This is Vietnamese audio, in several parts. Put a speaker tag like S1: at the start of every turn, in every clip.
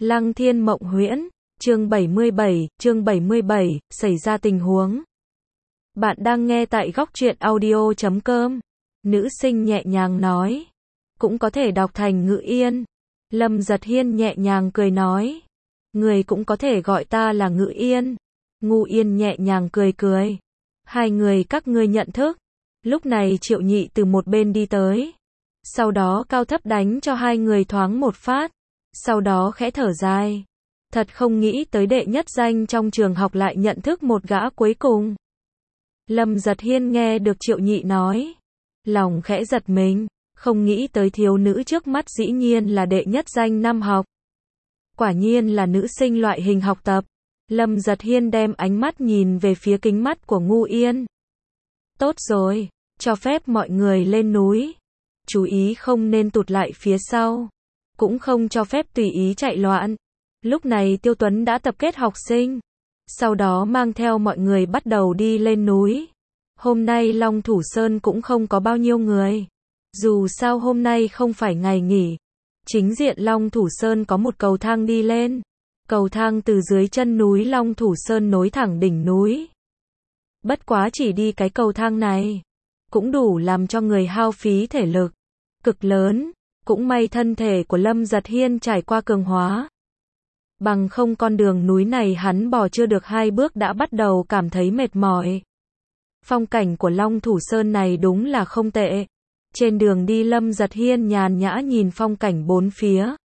S1: Lăng Thiên Mộng Huyễn, chương 77, xảy ra tình huống. Bạn đang nghe tại góc truyện audio.com. Nữ sinh nhẹ nhàng nói. Cũng có thể đọc thành Ngự Yên. Lâm Giật Hiên nhẹ nhàng cười nói. Người cũng có thể gọi ta là Ngự Yên. Ngu Yên nhẹ nhàng cười cười. Hai người các ngươi nhận thức. Lúc này Triệu Nhị từ một bên đi tới. Sau đó cao thấp đánh cho hai người thoáng một phát. Sau đó khẽ thở dài. Thật không nghĩ tới đệ nhất danh trong trường học lại nhận thức một gã cuối cùng. Lâm Giật Hiên nghe được Triệu Nhị nói. Lòng khẽ giật mình. Không nghĩ tới thiếu nữ trước mắt dĩ nhiên là đệ nhất danh năm học. Quả nhiên là nữ sinh loại hình học tập. Lâm Giật Hiên đem ánh mắt nhìn về phía kính mắt của Ngu Yên. Tốt rồi, cho phép mọi người lên núi. Chú ý không nên tụt lại phía sau. Cũng không cho phép tùy ý chạy loạn. Lúc này Tiêu Tuấn đã tập kết học sinh. Sau đó mang theo mọi người bắt đầu đi lên núi. Hôm nay Long Thủ Sơn cũng không có bao nhiêu người. Dù sao hôm nay không phải ngày nghỉ. Chính diện Long Thủ Sơn có một cầu thang đi lên. Cầu thang từ dưới chân núi Long Thủ Sơn nối thẳng đỉnh núi. Bất quá chỉ đi cái cầu thang này. Cũng đủ làm cho người hao phí thể lực. Cực lớn. Cũng may thân thể của Lâm Giật Hiên trải qua cường hóa. Bằng không con đường núi này hắn bò chưa được 2 bước đã bắt đầu cảm thấy mệt mỏi. Phong cảnh của Long Thủ Sơn này đúng là không tệ. Trên đường đi Lâm Giật Hiên nhàn nhã nhìn phong cảnh bốn phía.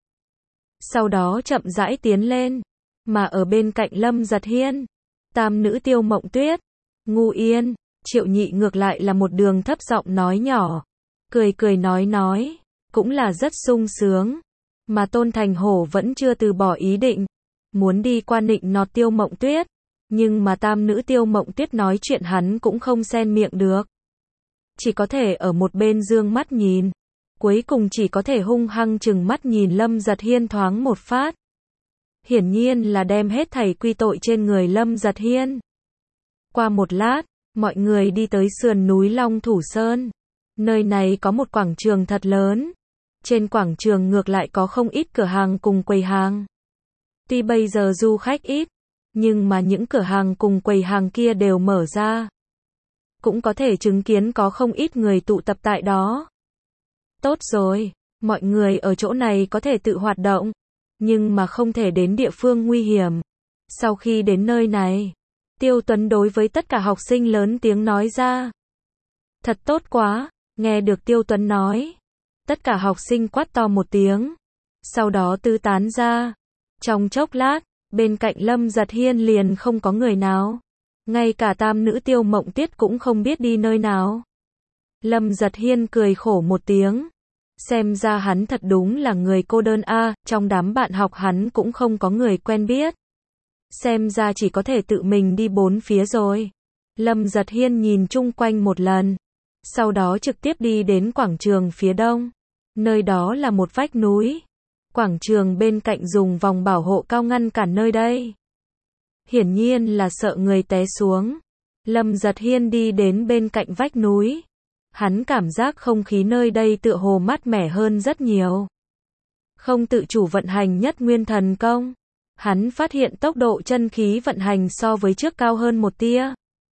S1: Sau đó chậm rãi tiến lên. Mà ở bên cạnh Lâm Giật Hiên, tam nữ Tiêu Mộng Tuyết, Ngu Yên, Triệu Nhị ngược lại là một đường thấp giọng nói nhỏ. Cười cười nói. Cũng là rất sung sướng. Mà Tôn Thành Hổ vẫn chưa từ bỏ ý định. Muốn đi qua nịnh nọt Tiêu Mộng Tuyết. Nhưng mà tam nữ Tiêu Mộng Tuyết nói chuyện hắn cũng không xen miệng được. Chỉ có thể ở một bên dương mắt nhìn. Cuối cùng chỉ có thể hung hăng chừng mắt nhìn Lâm Giật Hiên thoáng một phát. Hiển nhiên là đem hết thảy quy tội trên người Lâm Giật Hiên. Qua một lát, mọi người đi tới sườn núi Long Thủ Sơn. Nơi này có một quảng trường thật lớn. Trên quảng trường ngược lại có không ít cửa hàng cùng quầy hàng. Tuy bây giờ du khách ít, nhưng mà những cửa hàng cùng quầy hàng kia đều mở ra. Cũng có thể chứng kiến có không ít người tụ tập tại đó. Tốt rồi, mọi người ở chỗ này có thể tự hoạt động, nhưng mà không thể đến địa phương nguy hiểm. Sau khi đến nơi này, Tiêu Tuấn đối với tất cả học sinh lớn tiếng nói ra. Thật tốt quá, nghe được Tiêu Tuấn nói. Tất cả học sinh quát to một tiếng. Sau đó tứ tán ra. Trong chốc lát, bên cạnh Lâm Giật Hiên liền không có người nào. Ngay cả tam nữ Tiêu Mộng Tuyết cũng không biết đi nơi nào. Lâm Giật Hiên cười khổ một tiếng. Xem ra hắn thật đúng là người cô đơn a, trong đám bạn học hắn cũng không có người quen biết. Xem ra chỉ có thể tự mình đi bốn phía rồi. Lâm Giật Hiên nhìn chung quanh một lần. Sau đó trực tiếp đi đến quảng trường phía đông. Nơi đó là một vách núi. Quảng trường bên cạnh dùng vòng bảo hộ cao ngăn cản nơi đây. Hiển nhiên là sợ người té xuống. Lâm Giật Hiên đi đến bên cạnh vách núi. Hắn cảm giác không khí nơi đây tựa hồ mát mẻ hơn rất nhiều. Không tự chủ vận hành nhất nguyên thần công. Hắn phát hiện tốc độ chân khí vận hành so với trước cao hơn một tia.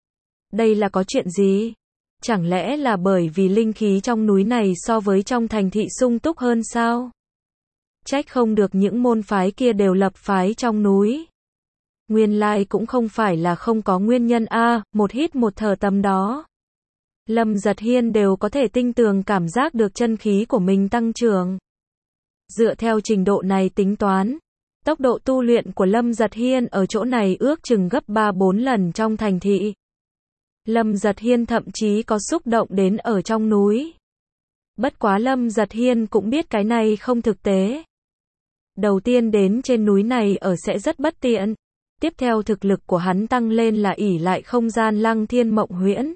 S1: Đây là có chuyện gì? Chẳng lẽ là bởi vì linh khí trong núi này so với trong thành thị sung túc hơn sao? Trách không được những môn phái kia đều lập phái trong núi. Nguyên lai cũng không phải là không có nguyên nhân a, một hít một thở tầm đó. Lâm Giật Hiên đều có thể tinh tường cảm giác được chân khí của mình tăng trưởng. Dựa theo trình độ này tính toán, tốc độ tu luyện của Lâm Giật Hiên ở chỗ này ước chừng gấp 3-4 lần trong thành thị. Lâm Giật Hiên thậm chí có xúc động đến ở trong núi. Bất quá Lâm Giật Hiên cũng biết cái này không thực tế. Đầu tiên đến trên núi này ở sẽ rất bất tiện. Tiếp theo thực lực của hắn tăng lên là ỷ lại không gian Lăng Thiên Mộng Huyễn.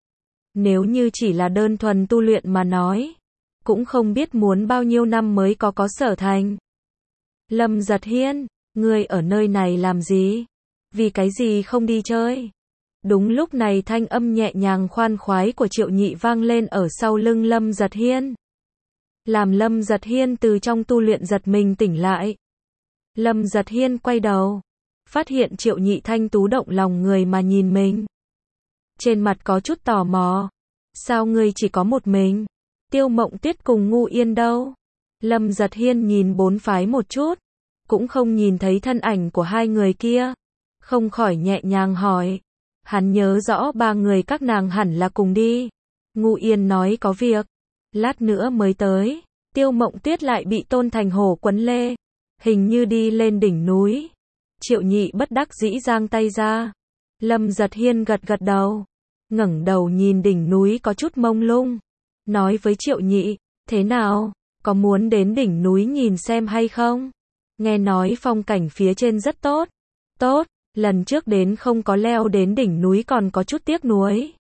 S1: Nếu như chỉ là đơn thuần tu luyện mà nói, cũng không biết muốn bao nhiêu năm mới có sở thành. Lâm Giật Hiên, ngươi ở nơi này làm gì? Vì cái gì không đi chơi? Đúng lúc này thanh âm nhẹ nhàng khoan khoái của Triệu Nhị vang lên ở sau lưng Lâm Giật Hiên. Làm Lâm Giật Hiên từ trong tu luyện giật mình tỉnh lại. Lâm Giật Hiên quay đầu, phát hiện Triệu Nhị thanh tú động lòng người mà nhìn mình. Trên mặt có chút tò mò. Sao ngươi chỉ có một mình? Tiêu Mộng Tuyết cùng Ngu Yên đâu? Lâm Giật Hiên nhìn bốn phái một chút, cũng không nhìn thấy thân ảnh của hai người kia. Không khỏi nhẹ nhàng hỏi. Hắn nhớ rõ ba người các nàng hẳn là cùng đi. Ngu Yên nói có việc, lát nữa mới tới. Tiêu Mộng Tuyết lại bị Tôn Thành Hổ quấn lê, hình như đi lên đỉnh núi. Triệu Nhị bất đắc dĩ giang tay ra. Lâm Giật Hiên gật gật đầu, ngẩng đầu nhìn đỉnh núi có chút mông lung, nói với Triệu Nhị, thế nào, có muốn đến đỉnh núi nhìn xem hay không? Nghe nói phong cảnh phía trên rất tốt. Tốt, lần trước đến không có leo đến đỉnh núi còn có chút tiếc nuối.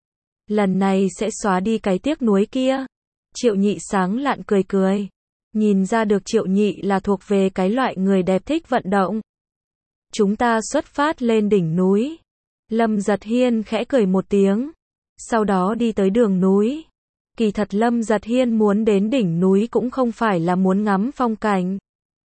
S1: Lần này sẽ xóa đi cái tiếc nuối kia. Triệu Nhị sáng lạn cười cười. Nhìn ra được Triệu Nhị là thuộc về cái loại người đẹp thích vận động. Chúng ta xuất phát lên đỉnh núi. Lâm Giật Hiên khẽ cười một tiếng, sau đó đi tới đường núi. Kỳ thật Lâm Giật Hiên muốn đến đỉnh núi cũng không phải là muốn ngắm phong cảnh.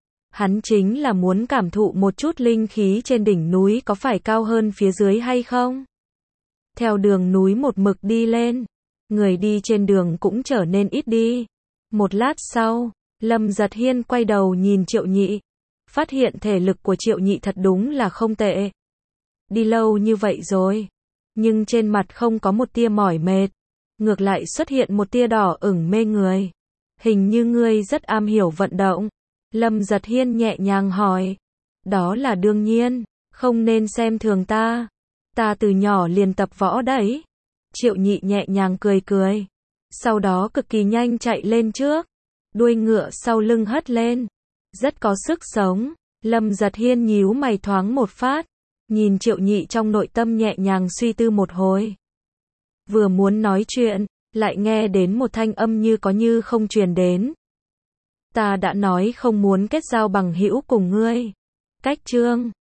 S1: Hắn chính là muốn cảm thụ một chút linh khí trên đỉnh núi có phải cao hơn phía dưới hay không. Theo đường núi một mực đi lên, người đi trên đường cũng trở nên ít đi. Một lát sau, Lâm Giật Hiên quay đầu nhìn Triệu Nhị, phát hiện thể lực của Triệu Nhị thật đúng là không tệ. Đi lâu như vậy rồi, nhưng trên mặt không có một tia mỏi mệt, ngược lại xuất hiện một tia đỏ ửng mê người. Hình như ngươi rất am hiểu vận động. Lâm Giật Hiên nhẹ nhàng hỏi. Đó là đương nhiên, không nên xem thường ta. Ta từ nhỏ liền tập võ đấy. Triệu Nhị nhẹ nhàng cười cười, sau đó cực kỳ nhanh chạy lên trước, đuôi ngựa sau lưng hất lên, rất có sức sống. Lâm Giật Hiên nhíu mày thoáng một phát, nhìn Triệu Nhị trong nội tâm nhẹ nhàng suy tư một hồi. Vừa muốn nói chuyện, lại nghe đến một thanh âm như có như không truyền đến. Ta đã nói không muốn kết giao bằng hữu cùng ngươi. Cách chương